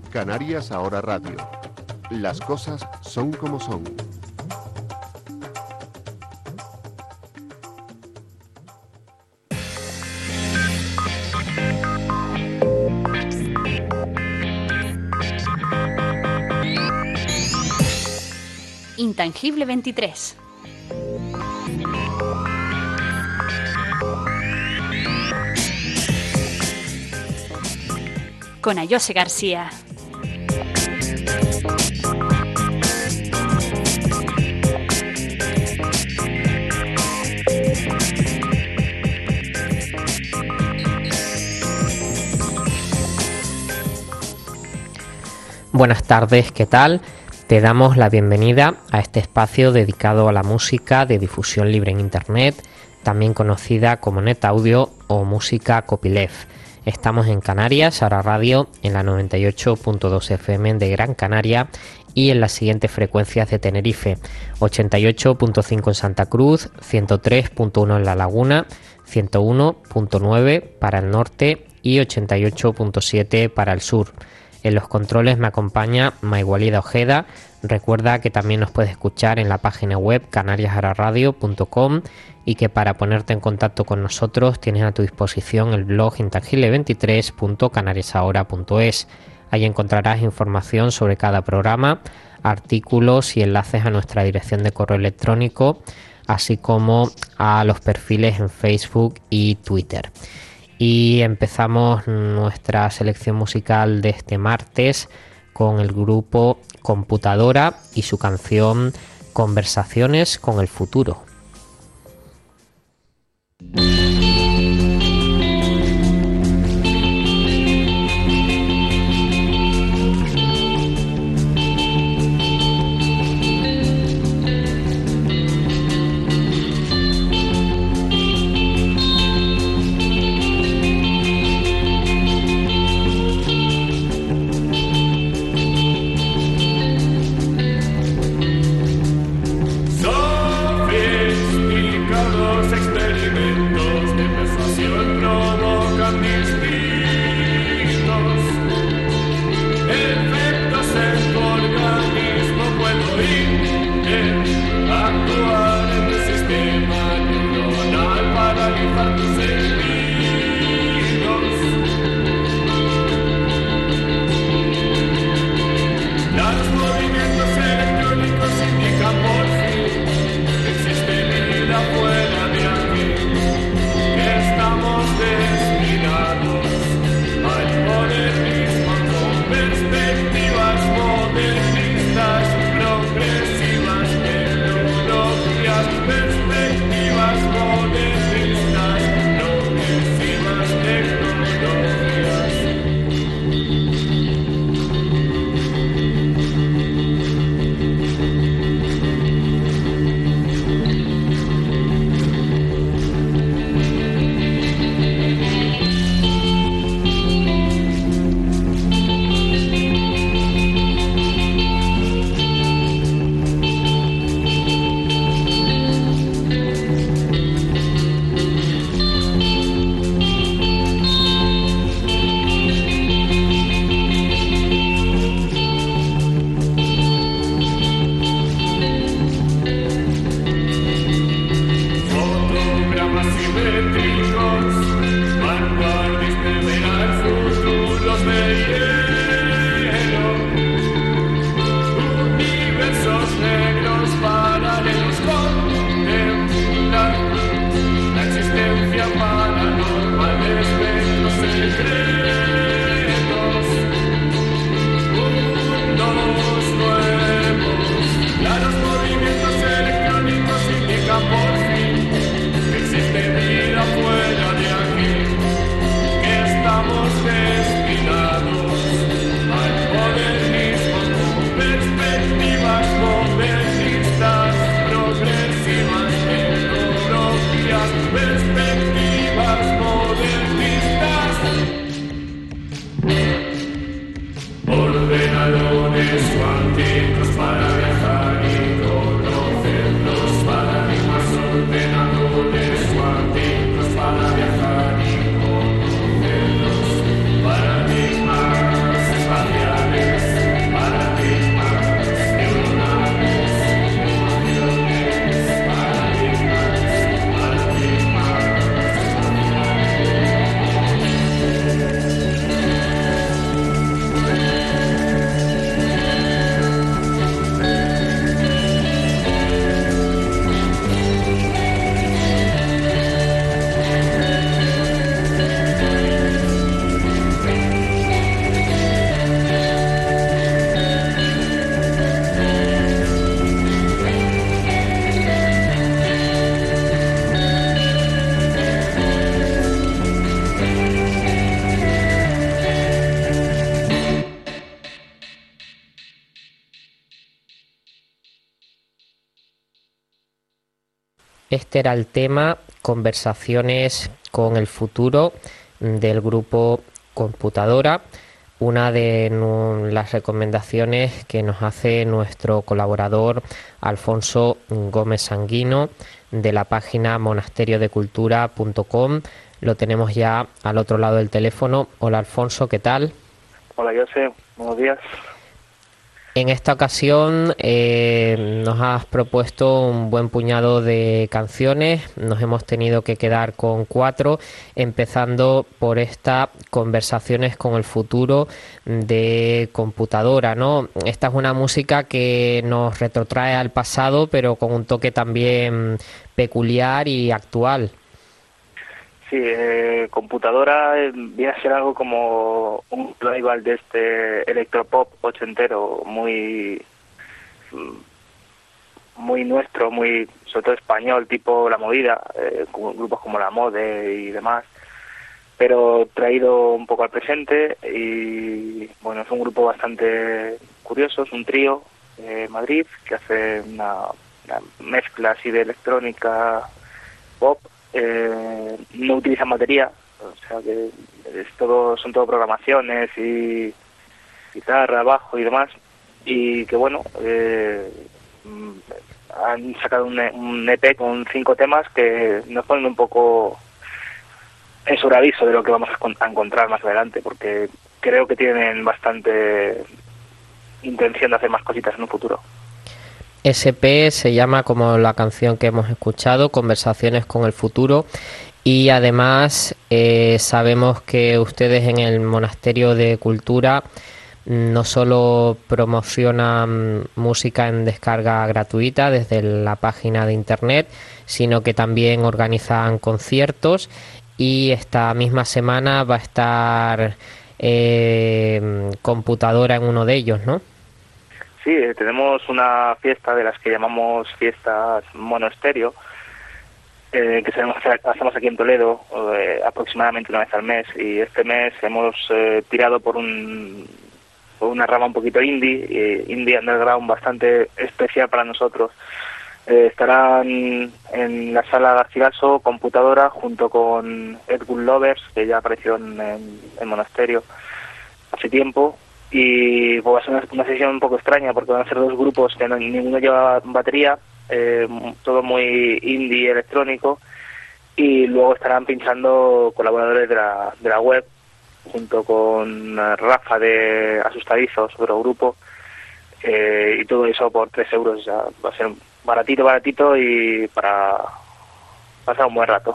Canarias Ahora Radio. Las cosas son como son. Intangible 23. Con Ayose García. Buenas tardes, ¿qué tal? Te damos la bienvenida a este espacio dedicado a la música de difusión libre en Internet, también conocida como NetAudio o música copyleft. Estamos en Canarias Ahora Radio, en la 98.2 FM de Gran Canaria y en las siguientes frecuencias de Tenerife: 88.5 en Santa Cruz, 103.1 en La Laguna, 101.9 para el norte y 88.7 para el sur. En los controles me acompaña Maigualida Ojeda. Recuerda que también nos puedes escuchar en la página web canariasahoraradio.com y que para ponerte en contacto con nosotros tienes a tu disposición el blog intangible23.canariasahora.es. Ahí encontrarás información sobre cada programa, artículos y enlaces a nuestra dirección de correo electrónico, así como a los perfiles en Facebook y Twitter. Y empezamos nuestra selección musical de este martes con el grupo Computadora y su canción Conversaciones con el futuro. Paradigmas espaciales. Este era el tema Conversaciones con el futuro del grupo Computadora, una de las recomendaciones que nos hace nuestro colaborador Alfonso Gómez Sanguino de la página monasteriodecultura.com. Lo tenemos ya al otro lado del teléfono. Hola Alfonso, ¿qué tal? Hola José, buenos días. En esta ocasión nos has propuesto un buen puñado de canciones. Nos hemos tenido que quedar con 4, empezando por esta Conversaciones con el futuro de Computadora, ¿no? Esta es una música que nos retrotrae al pasado, pero con un toque también peculiar y actual. Sí, Computadora viene a ser algo como un revival de este electropop ochentero, muy nuestro, muy sobre todo español, tipo La Movida, con grupos como La Mode y demás, pero traído un poco al presente. Y bueno, es un grupo bastante curioso, es un trío de Madrid que hace una mezcla así de electrónica, pop. No utilizan batería, o sea que son todo programaciones y guitarra, bajo y demás, y que bueno, han sacado un EP con 5 temas que nos ponen un poco en sobreaviso de lo que vamos a encontrar más adelante, porque creo que tienen bastante intención de hacer más cositas en un futuro. SP se llama, como la canción que hemos escuchado, Conversaciones con el futuro, y además sabemos que ustedes en el Monasterio de Cultura no solo promocionan música en descarga gratuita desde la página de internet, sino que también organizan conciertos, y esta misma semana va a estar Computadora en uno de ellos, ¿no? Sí, tenemos una fiesta de las que llamamos fiestas monasterio, que hacemos aquí en Toledo aproximadamente una vez al mes, y este mes hemos tirado por una rama un poquito indie underground, bastante especial para nosotros. Estarán en la sala Garcilaso Computadora junto con Ed Good Lovers, que ya apareció en el monasterio hace tiempo. Y pues, va a ser una sesión un poco extraña porque van a ser 2 grupos que ninguno lleva batería, todo muy indie electrónico, y luego estarán pinchando colaboradores de la web junto con Rafa de Asustadizos, otro grupo, y todo eso por 3 euros. Ya va a ser baratito y para pasar un buen rato.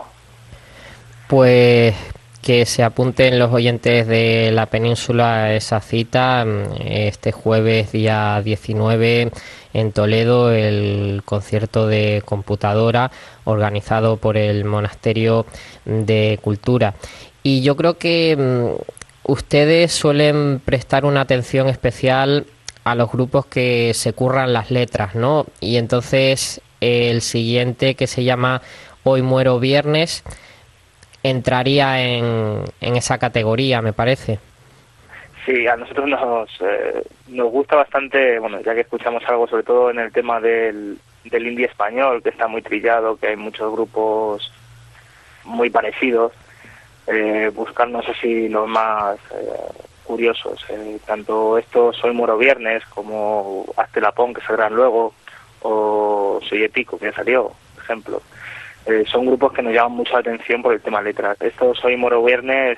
Pues que se apunten los oyentes de la península a esa cita, este jueves día 19 en Toledo, el concierto de Computadora organizado por el Monasterio de Cultura. Y yo creo que ustedes suelen prestar una atención especial a los grupos que se curran las letras, ¿no? Y entonces el siguiente, que se llama Hoy Muero Viernes, entraría en esa categoría, me parece. Sí, a nosotros nos gusta bastante, bueno, ya que escuchamos algo sobre todo en el tema del indie español, que está muy trillado, que hay muchos grupos muy parecidos, buscarnos así los más curiosos, tanto estos Hoy Muero Viernes como Hazte la Pon, que saldrán luego, o Soy Épico, que ya salió, por ejemplo. Son grupos que nos llaman mucho la atención por el tema letras. Estos Hoy Muero Viernes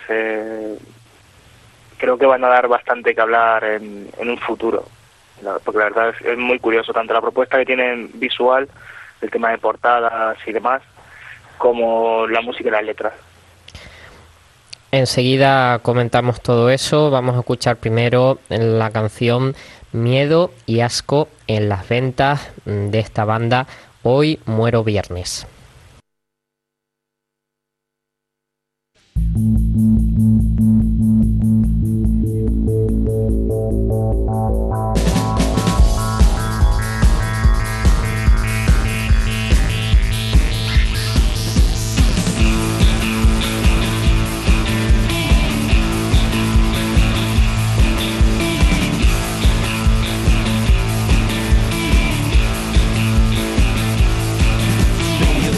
creo que van a dar bastante que hablar en un futuro, porque la verdad es muy curioso, tanto la propuesta que tienen visual, el tema de portadas y demás, como la música y las letras. Enseguida comentamos todo eso. Vamos a escuchar primero la canción Miedo y Asco en las ventas de esta banda Hoy Muero Viernes. Miedo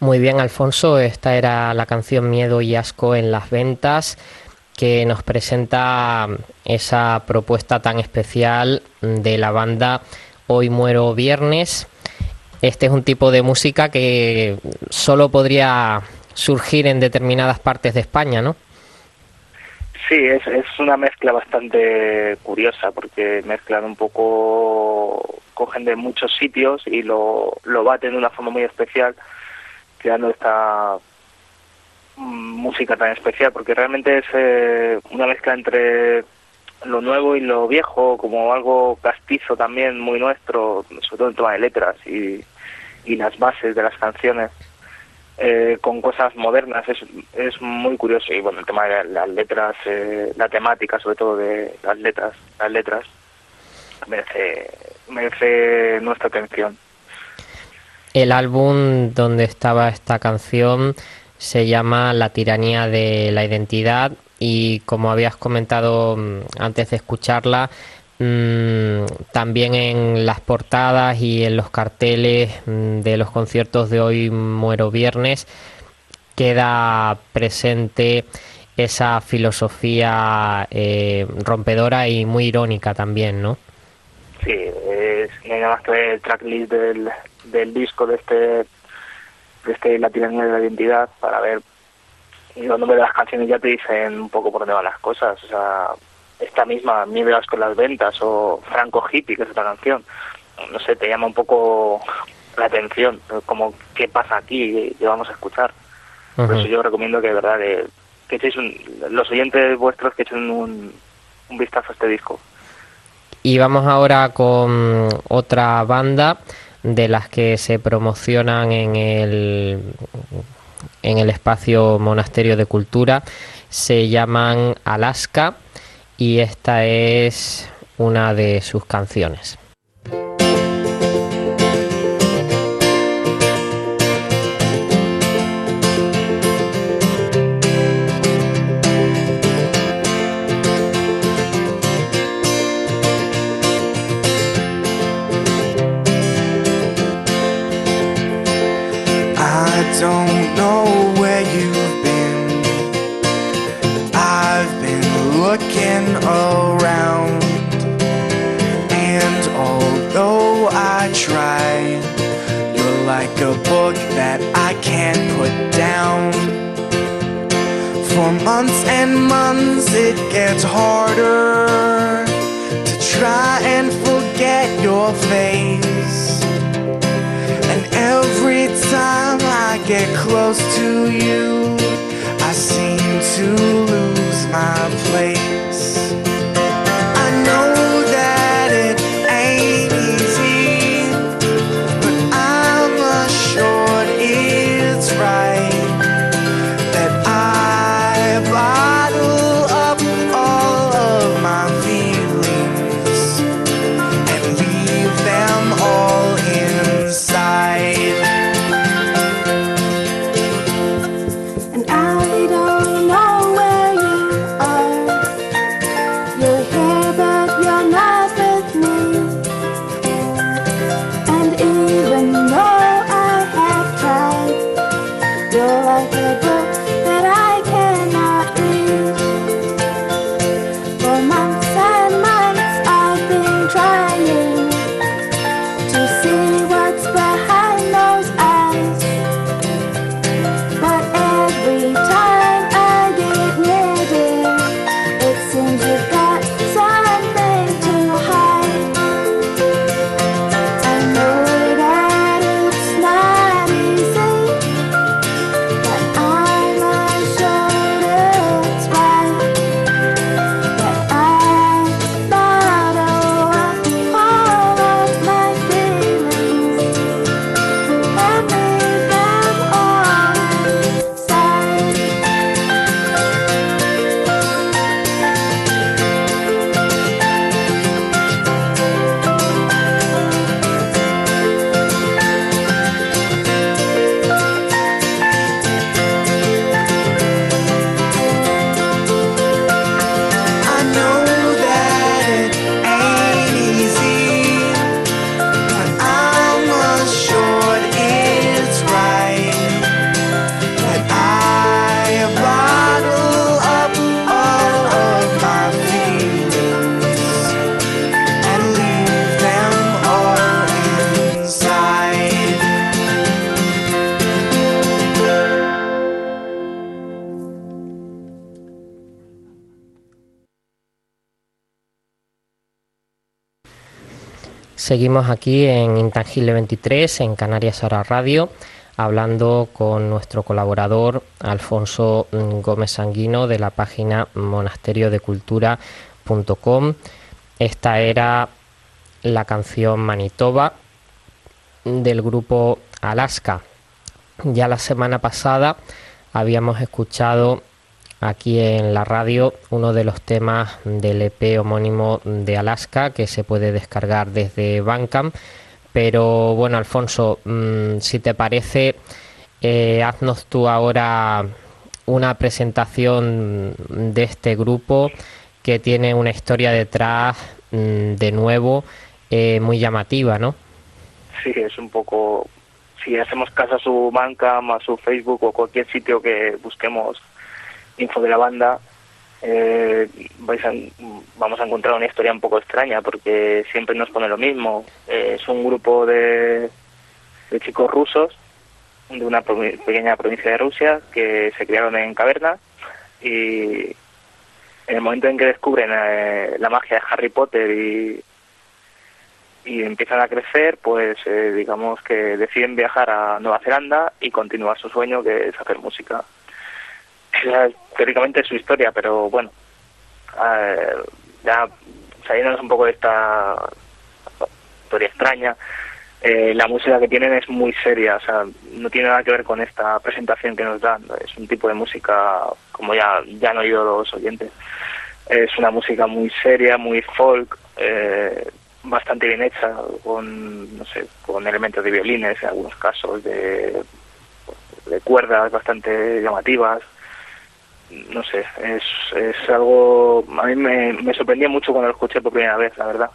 Muy bien, Alfonso, esta era la canción Miedo y Asco en las ventas, que nos presenta esa propuesta tan especial de la banda Hoy Muero Viernes. Este es un tipo de música que solo podría surgir en determinadas partes de España, ¿no? Sí, es una mezcla bastante curiosa, porque mezclan un poco, cogen de muchos sitios y lo baten de una forma muy especial, creando esta música tan especial, porque realmente es una mezcla entre lo nuevo y lo viejo, como algo castizo también, muy nuestro, sobre todo en tema de letras y las bases de las canciones, con cosas modernas. Es muy curioso. Y bueno, el tema de las letras, la temática sobre todo de las letras merece nuestra atención. El álbum donde estaba esta canción se llama La tiranía de la identidad, y como habías comentado antes de escucharla, también en las portadas y en los carteles de los conciertos de Hoy Muero Viernes queda presente esa filosofía rompedora y muy irónica también, ¿no? Sí, no hay nada más que ver el tracklist del disco de este La tiranía de la identidad para ver, y los nombres de las canciones ya te dicen un poco por dónde van las cosas. O sea, esta misma Miedo con las ventas, o Franco Hippie, que es otra canción, no sé, te llama un poco la atención, como qué pasa aquí, que vamos a escuchar. Uh-huh. Por eso yo recomiendo que de verdad que echéis los oyentes vuestros, que echen un vistazo a este disco. Y vamos ahora con otra banda de las que se promocionan en el espacio Monasterio de Cultura. Se llaman Alaska y esta es una de sus canciones. Don't know where you've been. I've been looking around, and although I try, you're like a book that I can't put down. For months and months it gets harder to try and forget your face. Every time I get close to you, I seem to lose my place. I know that it ain't easy, but I'm assured it's right that I bottle up all of my feelings and leave them all inside. And I don't know where you are. Seguimos aquí en Intangible 23, en Canarias Ahora Radio, hablando con nuestro colaborador Alfonso Gómez Sanguino de la página monasteriodecultura.com. Esta era la canción Manitoba del grupo Alaska. Ya la semana pasada habíamos escuchado aquí en la radio uno de los temas del EP homónimo de Alaska, que se puede descargar desde Bandcamp. Pero bueno, Alfonso, si te parece, haznos tú ahora una presentación de este grupo que tiene una historia detrás, de nuevo, muy llamativa, ¿no? Sí, es un poco... Si hacemos caso a su Bandcamp, a su Facebook o cualquier sitio que busquemos info de la banda, vamos a encontrar una historia un poco extraña, porque siempre nos pone lo mismo. Es un grupo de chicos rusos de una pequeña provincia de Rusia que se criaron en cavernas, y en el momento en que descubren la magia de Harry Potter y empiezan a crecer, pues digamos que deciden viajar a Nueva Zelanda y continuar su sueño, que es hacer música. Esa es teóricamente su historia, pero bueno, ya saliéndonos un poco de esta historia extraña, la música que tienen es muy seria, o sea, no tiene nada que ver con esta presentación que nos dan. Es un tipo de música, como ya han oído los oyentes, es una música muy seria, muy folk, bastante bien hecha, con, no sé, con elementos de violines, en algunos casos de cuerdas bastante llamativas. No sé, es algo... A mí me sorprendía mucho cuando lo escuché por primera vez, la verdad.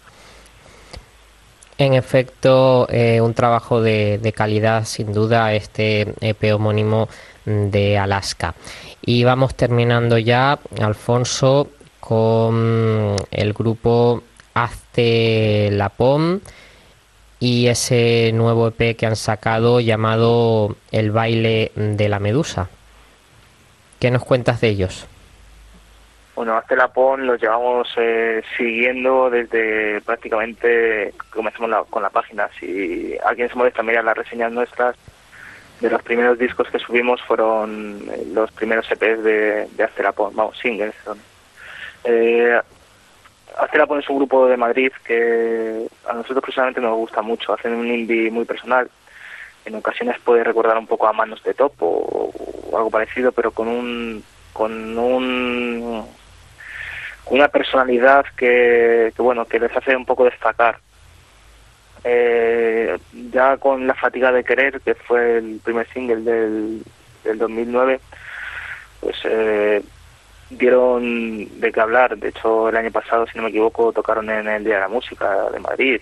En efecto, un trabajo de calidad, sin duda, este EP homónimo de Alaska. Y vamos terminando ya, Alfonso, con el grupo Hazte la POM y ese nuevo EP que han sacado llamado El baile de la medusa. ¿Qué nos cuentas de ellos? Bueno, Hazte la POM los llevamos siguiendo desde prácticamente que comenzamos con la página. Si alguien se molesta a mirar las reseñas nuestras, de los primeros discos que subimos fueron los primeros EPs de Hazte la POM, vamos, singles son. Hazte la POM es un grupo de Madrid que a nosotros personalmente nos gusta mucho. Hacen un indie muy personal. En ocasiones puede recordar un poco a Manos de Top o algo parecido, pero con una personalidad que bueno, que les hace un poco destacar. Ya con La fatiga de querer, que fue el primer single del 2009, pues dieron de qué hablar. De hecho, el año pasado, si no me equivoco, tocaron en el Día de la Música de Madrid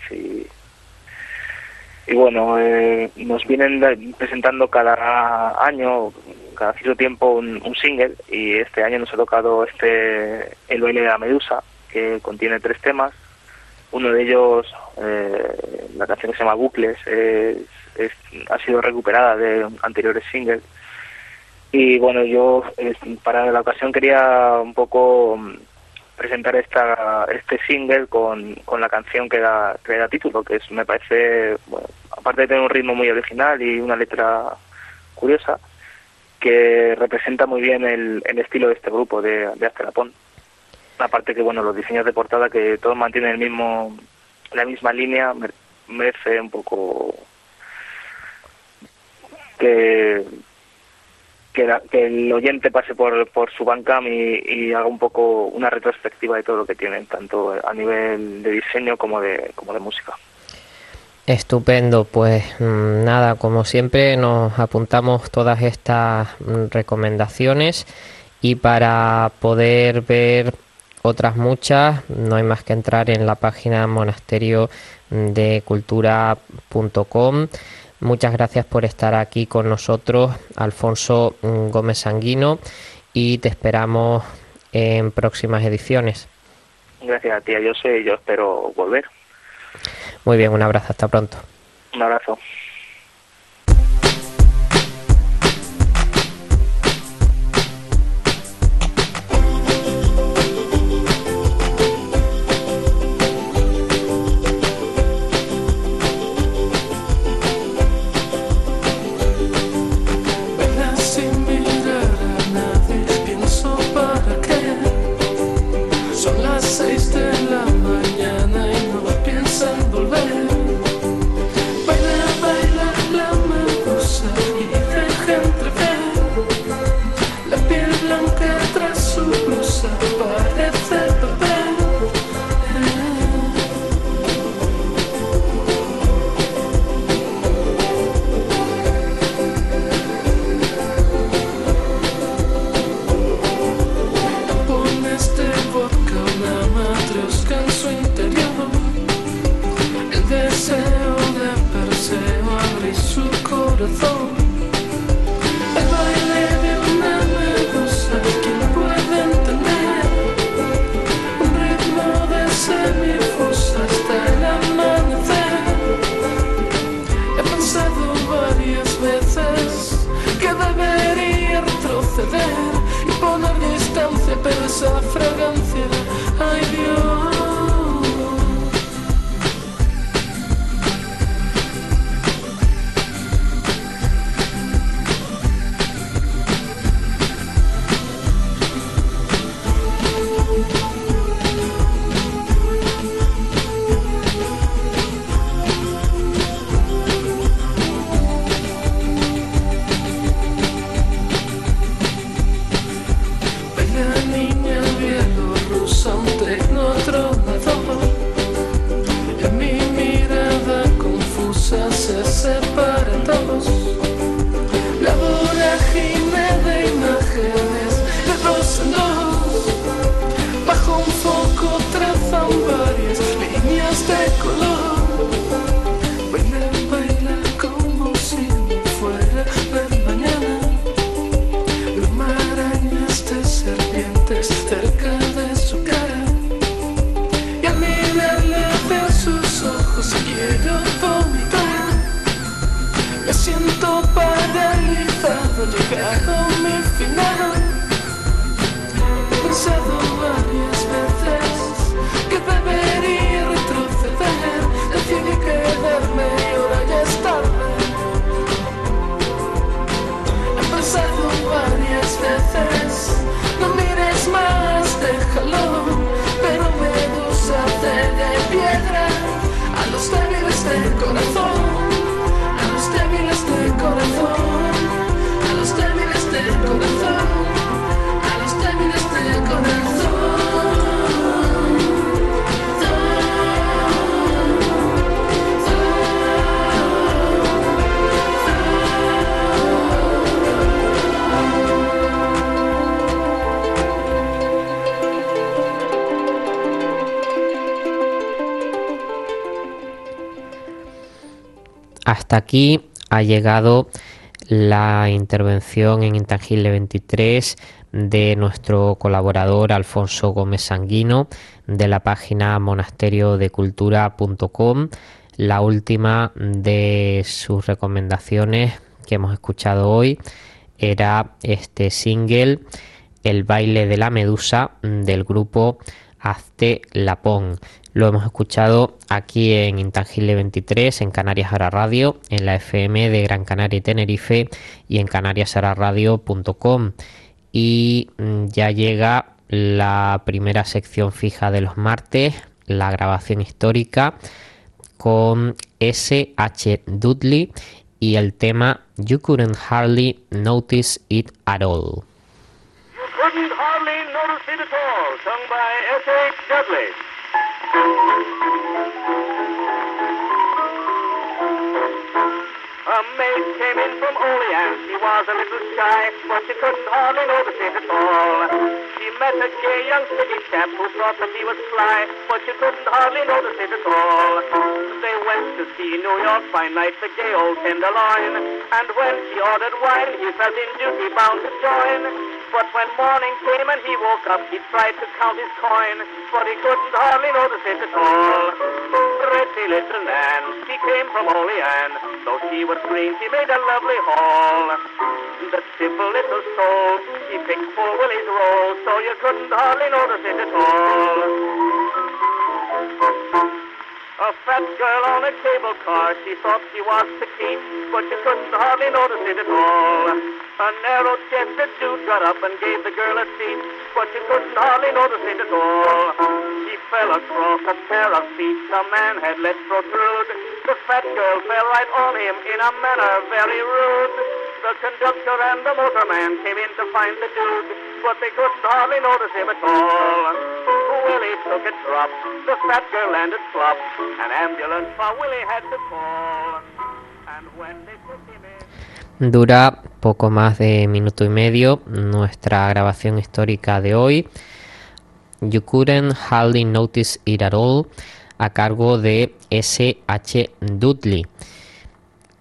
y bueno, nos vienen presentando cada año, cada cierto tiempo, un single, y este año nos ha tocado El baile de la medusa, que contiene 3 temas. Uno de ellos, la canción que se llama Bucles, ha sido recuperada de anteriores singles. Y bueno, yo para la ocasión quería un poco presentar este single con la canción que da título, que me parece, bueno, aparte de tener un ritmo muy original y una letra curiosa, que representa muy bien el estilo de este grupo de Hazte la POM. Aparte que, bueno, los diseños de portada, que todos mantienen la misma línea, merece un poco que el oyente pase por su Bandcamp y haga un poco una retrospectiva de todo lo que tienen, tanto a nivel de diseño como de música. Estupendo, pues nada, como siempre nos apuntamos todas estas recomendaciones, y para poder ver otras muchas no hay más que entrar en la página monasteriodecultura.com. Muchas gracias por estar aquí con nosotros, Alfonso Gómez Sanguino, y te esperamos en próximas ediciones. Gracias a ti, yo espero volver. Muy bien, un abrazo, hasta pronto. Un abrazo. corazón. El baile de una medusa, ¿quién puede entender? Un ritmo de semifusa hasta el amanecer. He pensado varias veces que debería retroceder y poner distancia, pero esa fragancia, ay Dios. Hasta aquí ha llegado la intervención en Intangible 23 de nuestro colaborador Alfonso Gómez Sanguino de la página monasteriodecultura.com. La última de sus recomendaciones que hemos escuchado hoy era este single El baile de la medusa del grupo Hazte Lapón. Lo hemos escuchado aquí en Intangible 23, en Canarias Ahora Radio, en la FM de Gran Canaria y Tenerife y en canariasahoraradio.com. Y ya llega la primera sección fija de los martes, la grabación histórica, con S.H. Dudley y el tema You Couldn't Hardly Notice It At All. You couldn't hardly notice it at all, sung by S.H. Dudley. A maid came in from Olean, she was a little shy, but she couldn't hardly notice it at all. She met a gay young city chap who thought that he was fly, but she couldn't hardly notice it at all. They went to see New York by night, the gay old tenderloin, and when she ordered wine, he felt in duty bound to join. But when morning came and he woke up, he tried to count his coin, but he couldn't hardly notice it at all. Pretty little Nan, she came from Olean, though she was green, she made a lovely haul. The simple little soul, she picked poor Willie's roll, so you couldn't hardly notice it at all. A fat girl on a cable car, she thought she was petite, but you couldn't hardly notice it at all. A narrow-chested dude got up and gave the girl a seat, but you couldn't hardly notice it at all. She fell across a pair of feet a man had let protrude. The fat girl fell right on him in a manner very rude. The conductor and the motorman came in to find the dude, but they couldn't hardly notice him at all. Willie took a drop, the fat girl landed flop. An ambulance for Willie had to call. And when they took him in... Dura poco más de minuto y medio nuestra grabación histórica de hoy. You Couldn't Hardly Notice It At All, a cargo de S.H. Dudley.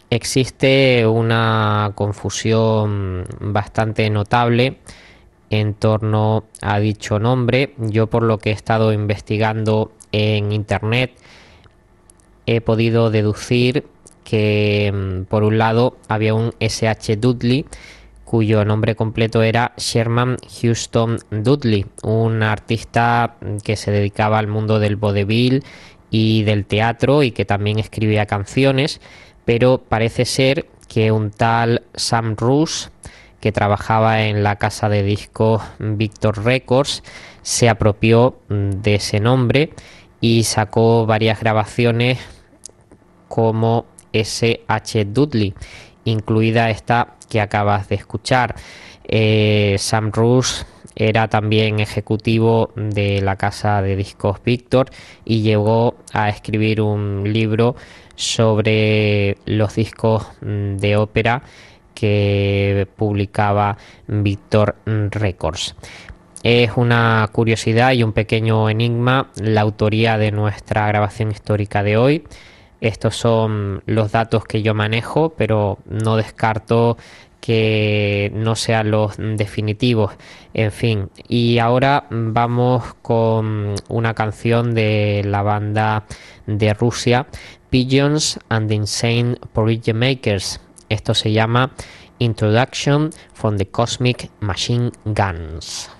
existe una confusión bastante notable en torno a dicho nombre. Yo, por lo que he estado investigando en internet, he podido deducir que por un lado había un S.H. Dudley, cuyo nombre completo era Sherman Houston Dudley, un artista que se dedicaba al mundo del vodevil y del teatro y que también escribía canciones, pero parece ser que un tal Sam Roos, que trabajaba en la casa de discos Victor Records, se apropió de ese nombre y sacó varias grabaciones como S.H. Dudley, incluida esta que acabas de escuchar. Sam Roos era también ejecutivo de la casa de discos Victor y llegó a escribir un libro sobre los discos de ópera que publicaba Victor Records. Es una curiosidad y un pequeño enigma la autoría de nuestra grabación histórica de hoy. Estos son los datos que yo manejo, pero no descarto que no sean los definitivos. En fin, y ahora vamos con una canción de la banda de Rusia, Pigeons and the Insane Porridge Makers. Esto se llama Introduction from the Cosmic Machine Guns.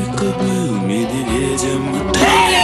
как мы медведем.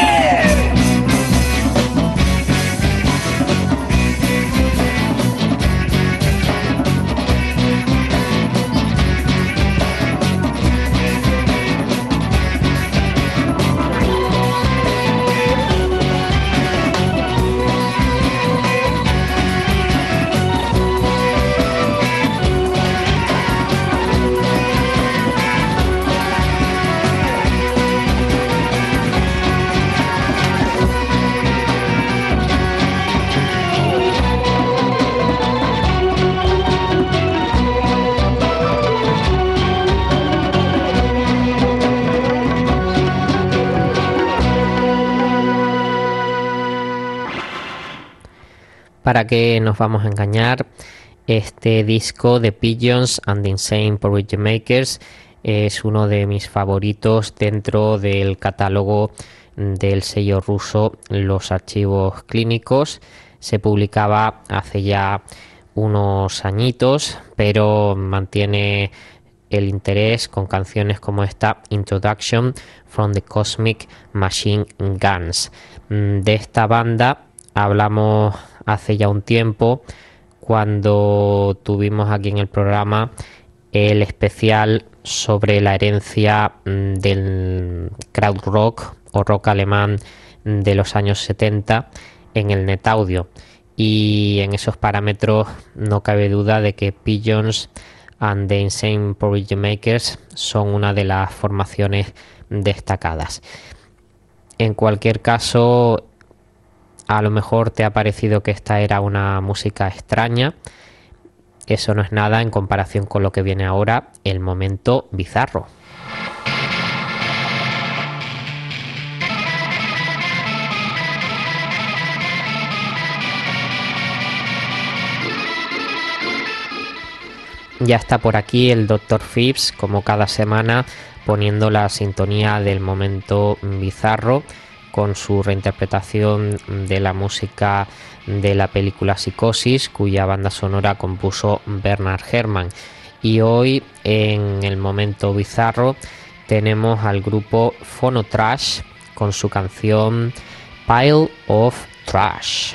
¿Para qué nos vamos a engañar? Este disco de Pigeons and the Insane Porridge Makers es uno de mis favoritos dentro del catálogo del sello ruso Los Archivos Clínicos. Se publicaba hace ya unos añitos, pero mantiene el interés con canciones como esta Introduction from the Cosmic Machine Guns. De esta banda hablamos hace ya un tiempo cuando tuvimos aquí en el programa el especial sobre la herencia del krautrock o rock alemán de los años 70 en el Netaudio, y en esos parámetros no cabe duda de que Pigeons and the Insane Porridge Makers son una de las formaciones destacadas. En cualquier caso, a lo mejor te ha parecido que esta era una música extraña. Eso no es nada en comparación con lo que viene ahora, el momento bizarro. Ya está por aquí el Dr. Phipps, como cada semana, poniendo la sintonía del momento bizarro con su reinterpretación de la música de la película Psicosis, cuya banda sonora compuso Bernard Herrmann. Y hoy, en el momento bizarro, tenemos al grupo Phonotrash con su canción Pile of Trash.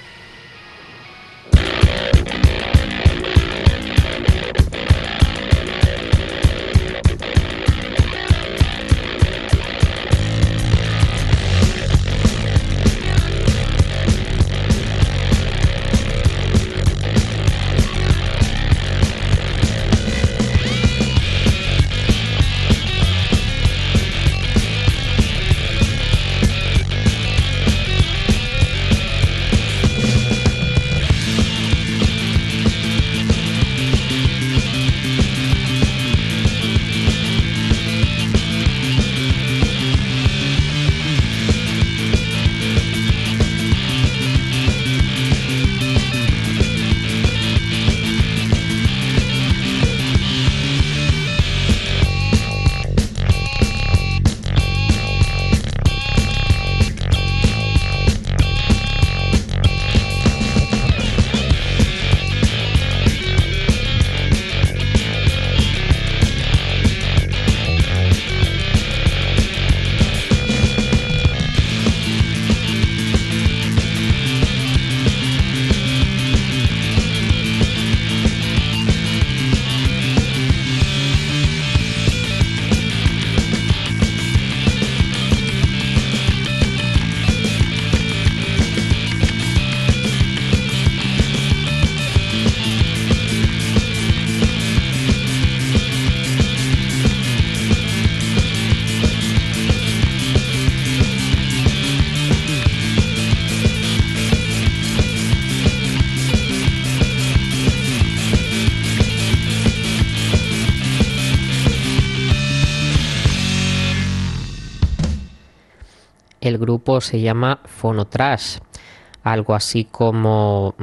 El grupo se llama Phonotrash, algo así como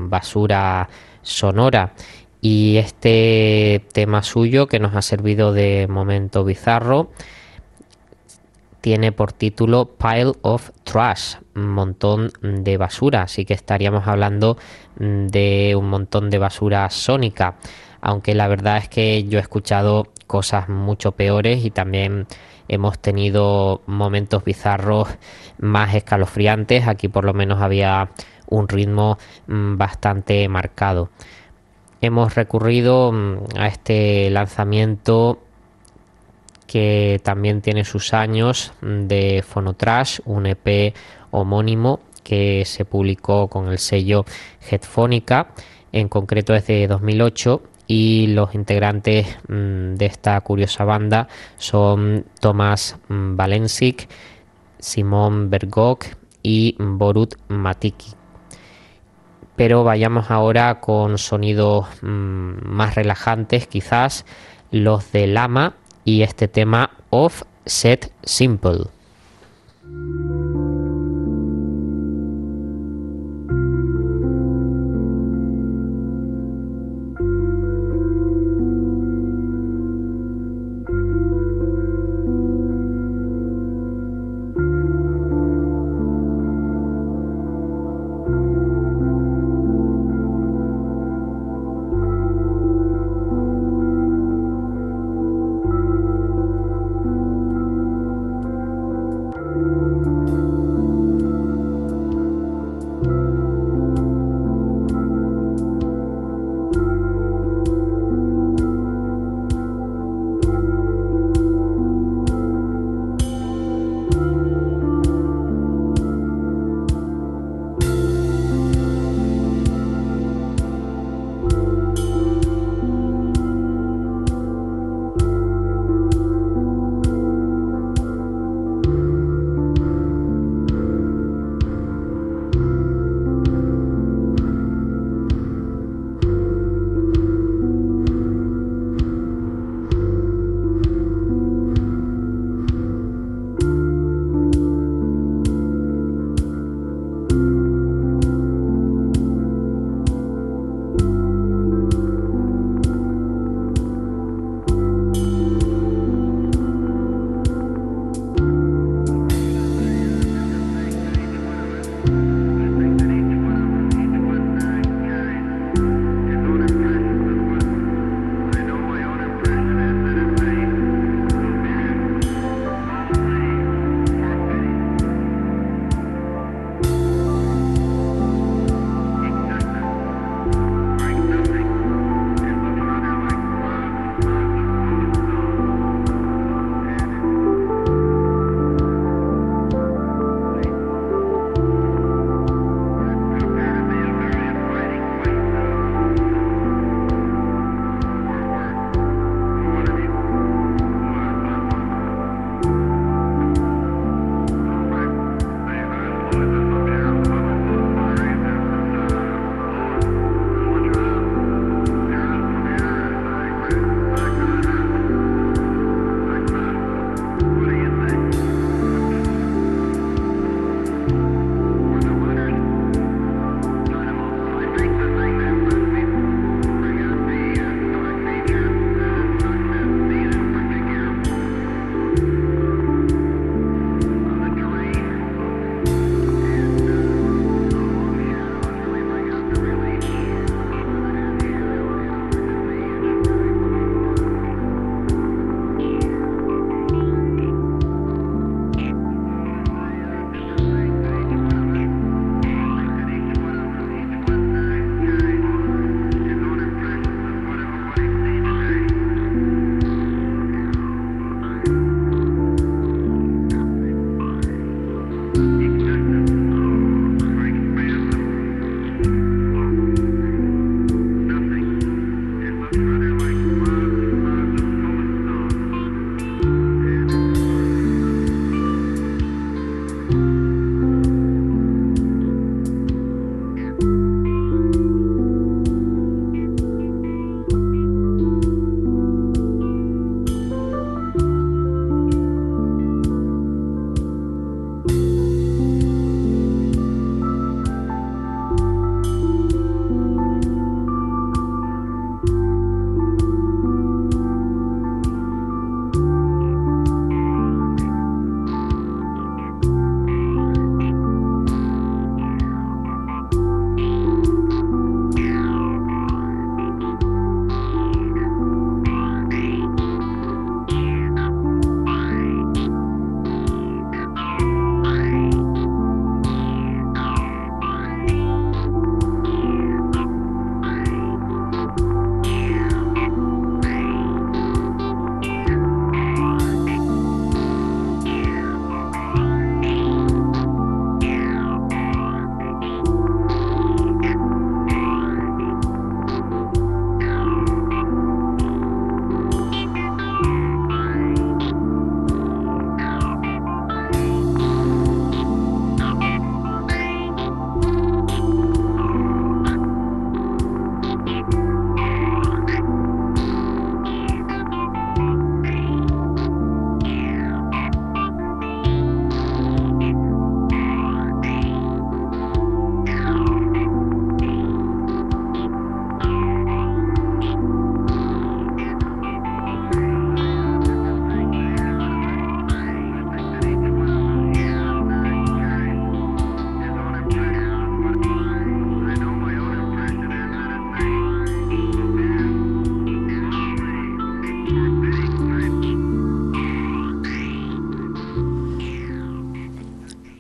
basura sonora, y este tema suyo, que nos ha servido de momento bizarro, tiene por título Pile of Trash, un montón de basura, así que estaríamos hablando de un montón de basura sónica. aunque la verdad es que yo he escuchado cosas mucho peores y también hemos tenido momentos bizarros más escalofriantes. Aquí por lo menos había un ritmo bastante marcado. Hemos recurrido a este lanzamiento que también tiene sus años, de Phonotrash, un EP homónimo que se publicó con el sello Headphonica, en concreto desde 2008, y los integrantes de esta curiosa banda son Tomasz Wałęsik, Simon Bergok y Borut Matiki. Pero vayamos ahora con sonidos más relajantes, quizás los de Lama y este tema Off Set Simple.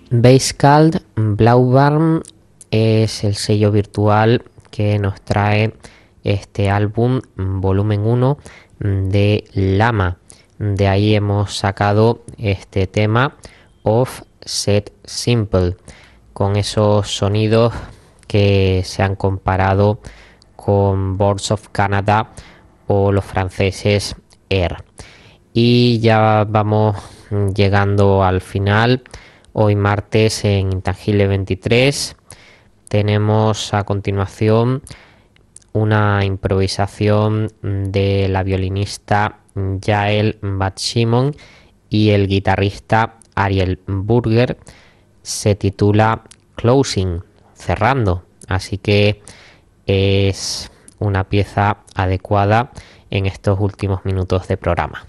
Basecamp Blaubarn es el sello virtual que nos trae este álbum volumen 1 de Lama. De ahí hemos sacado este tema Offset Simple, con esos sonidos que se han comparado con Boards of Canada o los franceses Air. Y ya vamos llegando al final. Hoy martes en Intangible 23 tenemos a continuación una improvisación de la violinista Yael Bat-Shimon y el guitarrista Ariel Burger. Se titula Closing, cerrando, así que es una pieza adecuada en estos últimos minutos de programa.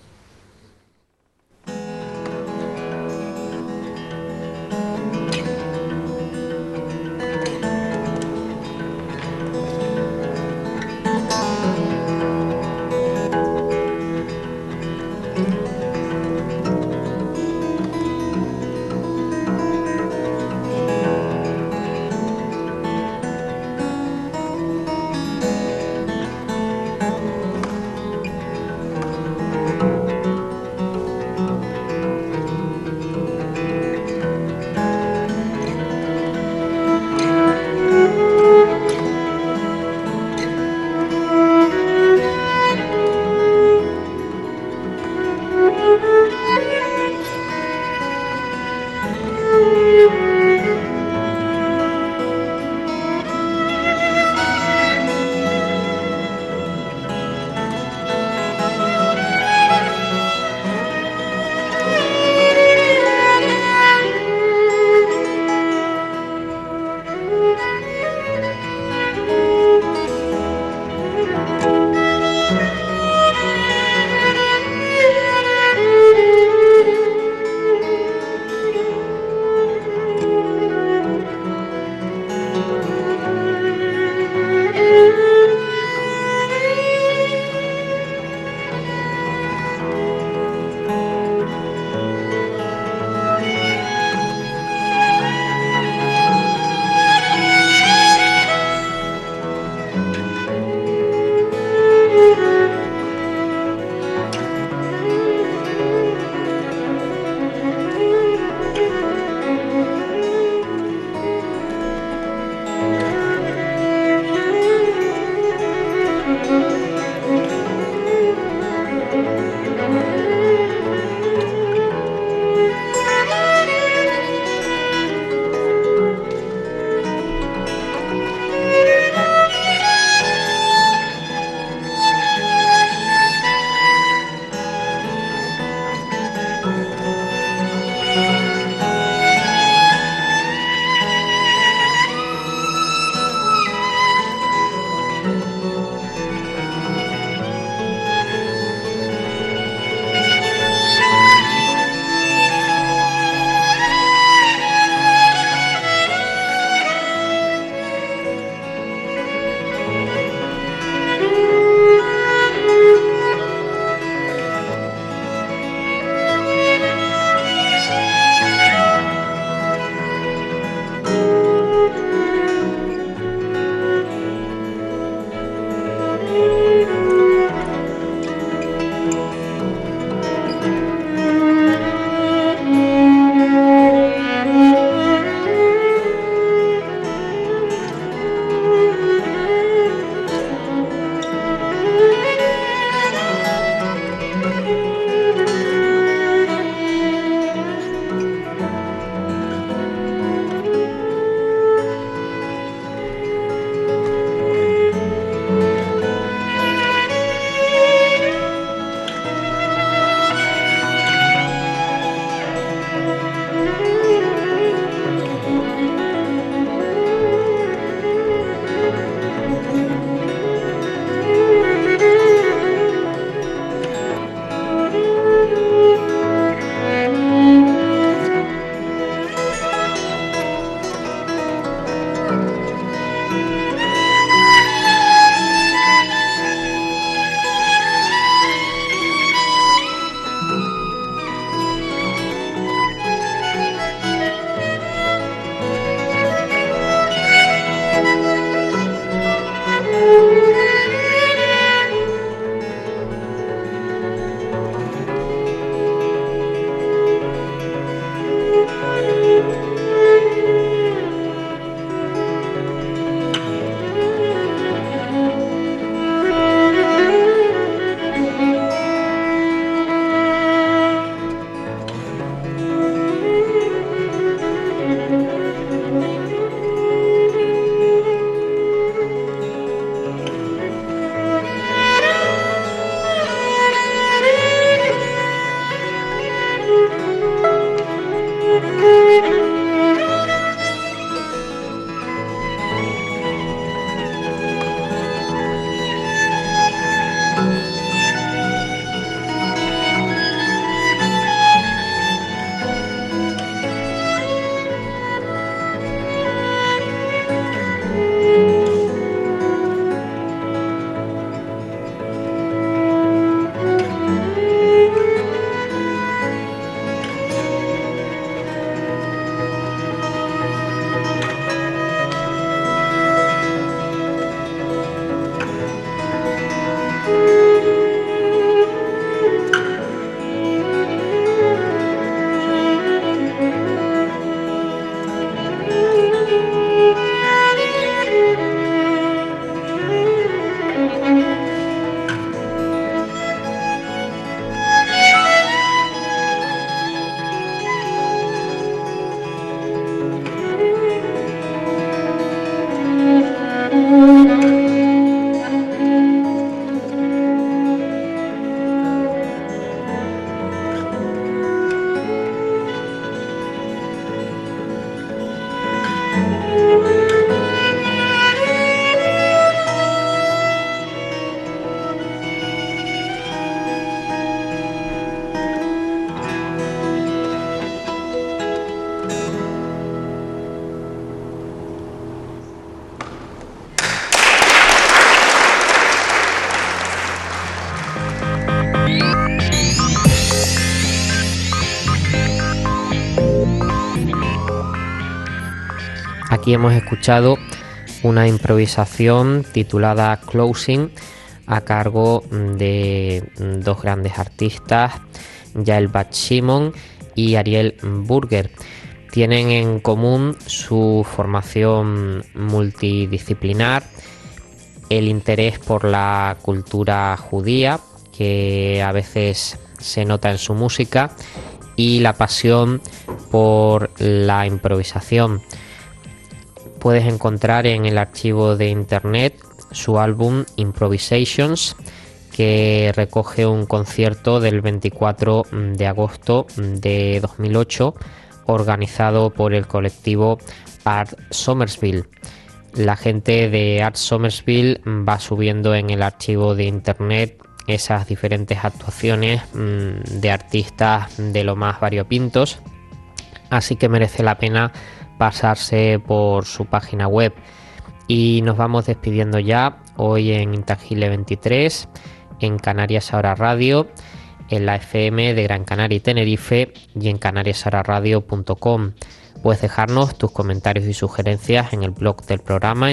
Aquí hemos escuchado una improvisación titulada Closing a cargo de dos grandes artistas, Yael Bach-Shimon y Ariel Burger. Tienen en común su formación multidisciplinar, el interés por la cultura judía, que a veces se nota en su música, y la pasión por la improvisación. Puedes encontrar en el archivo de internet su álbum Improvisations, que recoge un concierto del 24 de agosto de 2008 organizado por el colectivo Art Somersville. La gente de Art Somersville va subiendo en el archivo de internet esas diferentes actuaciones de artistas de lo más variopintos, así que merece la pena pasarse por su página web. Y nos vamos despidiendo ya hoy en Intangible 23, en Canarias Ahora Radio, en la FM de Gran Canaria y Tenerife y en canariasahoraradio.com. Puedes dejarnos tus comentarios y sugerencias en el blog del programa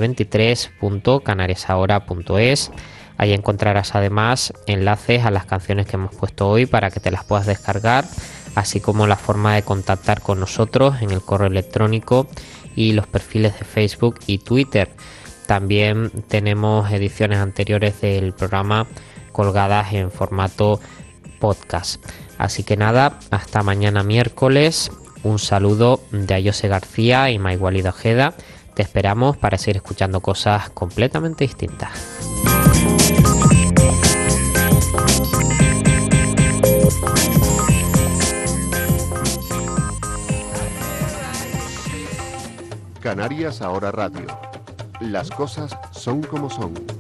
intangible23.canariasahora.es. Ahí encontrarás además enlaces a las canciones que hemos puesto hoy para que te las puedas descargar, así como la forma de contactar con nosotros en el correo electrónico y los perfiles de Facebook y Twitter. También tenemos ediciones anteriores del programa colgadas en formato podcast. Así que nada, hasta mañana miércoles. Un saludo de Ayose García y Maigualido Ojeda. Te esperamos para seguir escuchando cosas completamente distintas. Canarias Ahora Radio. Las cosas son como son.